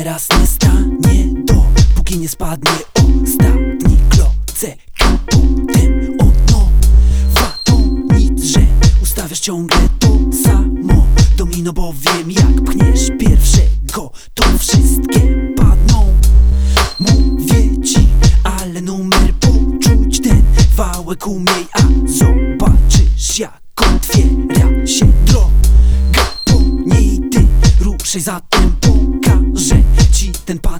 teraz nie stanie, dopóki nie spadnie ostatni klocek, a potem od nowa. To nic, że ustawiasz ciągle to samo domino, bo wiem, jak pchniesz pierwszego, to wszystkie padną. Mówię ci, ale numer poczuć ten wałek umiej, a zobaczysz, jak otwiera się droga po niej. Ty ruszaj, zatem pokażę ci ten pas.